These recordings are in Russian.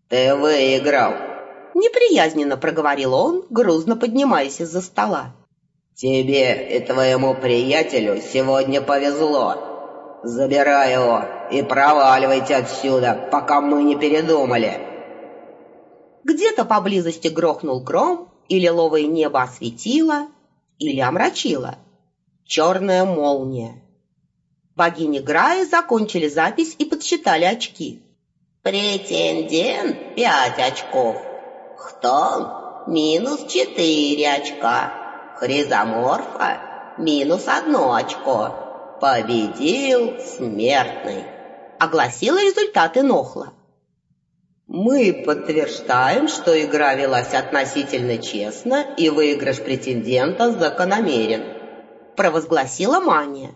Ты выиграл. Неприязненно проговорил он, грузно поднимаясь из-за стола. Тебе и твоему приятелю сегодня повезло. Забирай его и проваливайте отсюда, пока мы не передумали. Где-то поблизости грохнул гром, и лиловое небо осветило или омрачило черная молния. Богини Граи закончили запись и подсчитали очки. Претендент 5 очков. Хтон минус 4 очка. Хризоморфа минус 1 очко. Победил смертный. Огласила результаты Нохла. Мы подтверждаем, что игра велась относительно честно и выигрыш претендента закономерен, провозгласила Мания.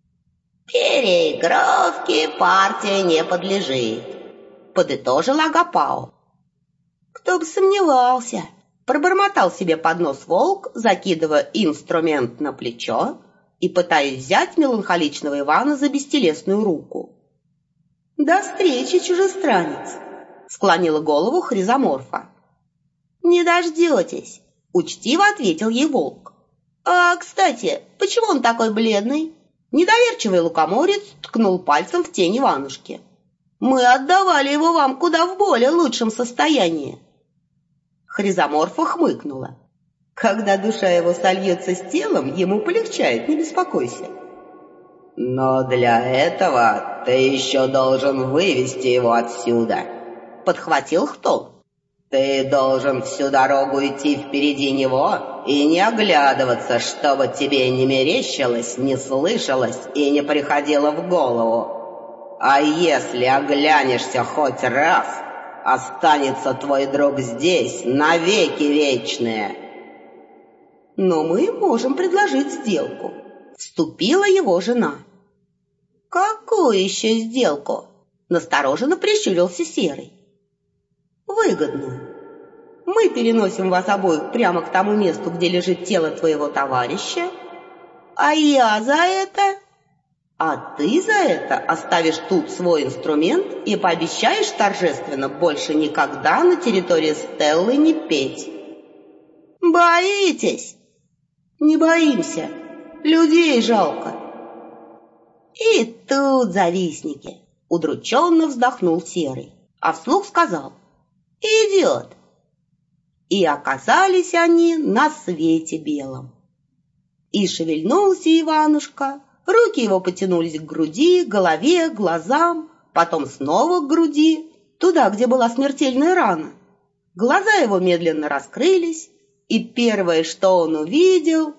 Переигровке партия не подлежит, подытожил Агапао. Кто бы сомневался, пробормотал себе под нос волк, закидывая инструмент на плечо и пытаясь взять меланхоличного Ивана за бестелесную руку. До встречи, чужестранец, склонила голову Хризоморфа. Не дождетесь, учтиво ответил ей волк. А, кстати, почему он такой бледный? Недоверчивый лукоморец ткнул пальцем в тень Иванушки. Мы отдавали его вам куда в более лучшем состоянии. Хризоморфа хмыкнула. Когда душа его сольется с телом, ему полегчает, не беспокойся. Но для этого ты еще должен вывести его отсюда, подхватил Хтон. Ты должен всю дорогу идти впереди него и не оглядываться, чтобы тебе не мерещилось, не слышалось и не приходило в голову. А если оглянешься хоть раз, останется твой друг здесь навеки вечные. Но мы можем предложить сделку. Вступила его жена. Какую еще сделку? Настороженно прищурился Серый. Выгодную. Мы переносим вас обоих прямо к тому месту, где лежит тело твоего товарища, а я за это, а ты за это оставишь тут свой инструмент и пообещаешь торжественно больше никогда на территории Стеллы не петь. Боитесь? Не боимся. Людей жалко. И тут завистники. Удрученно вздохнул Серый, а вслух сказал: идет. И оказались они на свете белом. И шевельнулся Иванушка, руки его потянулись к груди, голове, глазам, потом снова к груди, туда, где была смертельная рана. Глаза его медленно раскрылись, и первое, что он увидел,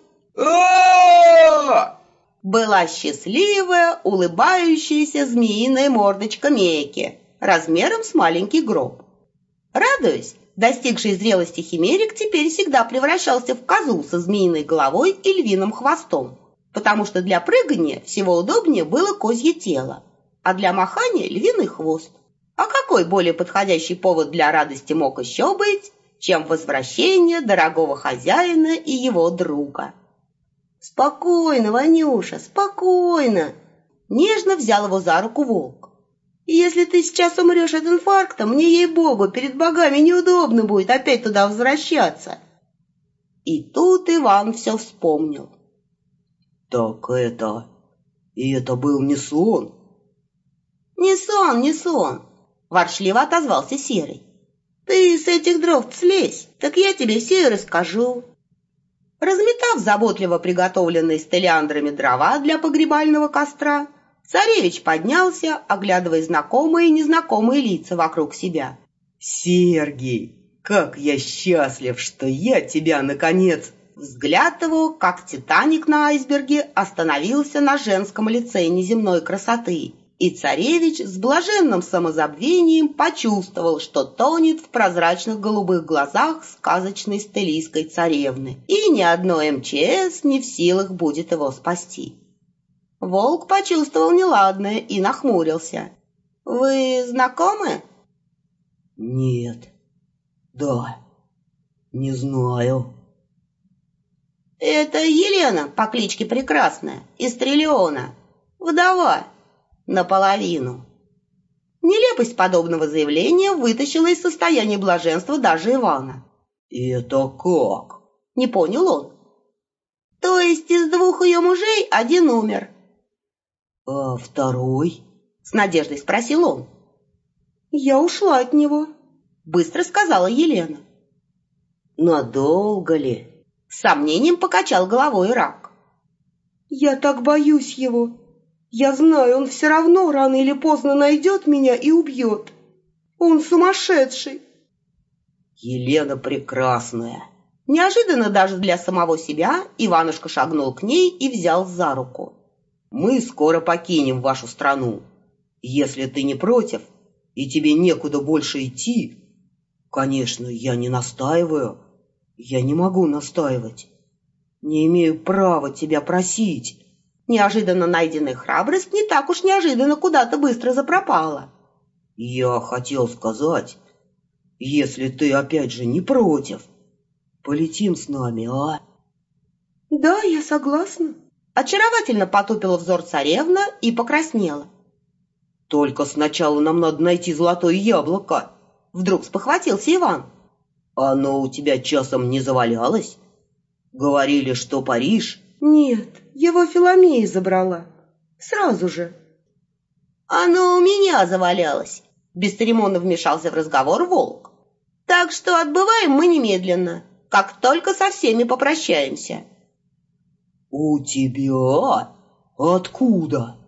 была счастливая, улыбающаяся змеиная мордочка Мейки, размером с маленький гроб. Радуясь, достигший зрелости химерик теперь всегда превращался в козу со змеиной головой и львиным хвостом, потому что для прыгания всего удобнее было козье тело, а для махания львиный хвост. А какой более подходящий повод для радости мог еще быть, чем возвращение дорогого хозяина и его друга? «Спокойно, Ванюша, спокойно!» Нежно взял его за руку волк. «Если ты сейчас умрешь от инфаркта, мне, ей-богу, перед богами неудобно будет опять туда возвращаться». И тут Иван все вспомнил. «Так и это был не сон?» «Не сон, не сон!» — ворчливо отозвался Серый. «Ты с этих дров слезь, так я тебе все и расскажу». Разметав заботливо приготовленные стелиандрами дрова для погребального костра, царевич поднялся, оглядывая знакомые и незнакомые лица вокруг себя. «Сергий, как я счастлив, что я тебя, наконец...» Взгляд его, как Титаник на айсберге, остановился на женском лице неземной красоты, и царевич с блаженным самозабвением почувствовал, что тонет в прозрачных голубых глазах сказочной стелийской царевны, и ни одно МЧС не в силах будет его спасти. Волк почувствовал неладное и нахмурился. «Вы знакомы?» «Нет. Да. Не знаю». «Это Елена по кличке Прекрасная из Триллиона. Вдова. Наполовину». Нелепость подобного заявления вытащила из состояния блаженства даже Ивана. «Это как?» — не понял он. «То есть из 2 ее мужей 1 умер?» «А второй?» — с надеждой спросил он. «Я ушла от него», — быстро сказала Елена. «Надолго ли?» — с сомнением покачал головой Рак. «Я так боюсь его. Я знаю, он все равно рано или поздно найдет меня и убьет. Он сумасшедший». «Елена прекрасная». Неожиданно даже для самого себя Иванушка шагнул к ней и взял за руку. «Мы скоро покинем вашу страну. Если ты не против, и тебе некуда больше идти...» «Конечно, я не настаиваю. Я не могу настаивать. Не имею права тебя просить». Неожиданно найденная храбрость не так уж неожиданно куда-то быстро запропала. «Я хотел сказать, если ты опять же не против, полетим с нами, а?» «Да, я согласна». Очаровательно потупила взор царевна и покраснела. «Только сначала нам надо найти золотое яблоко», — вдруг спохватился Иван. «Оно у тебя часом не завалялось? Говорили, что Париж...» «Нет, его Филомея забрала. Сразу же». «Оно у меня завалялось», — бесцеремонно вмешался в разговор волк. «Так что отбываем мы немедленно, как только со всеми попрощаемся». «У тебя? Откуда?»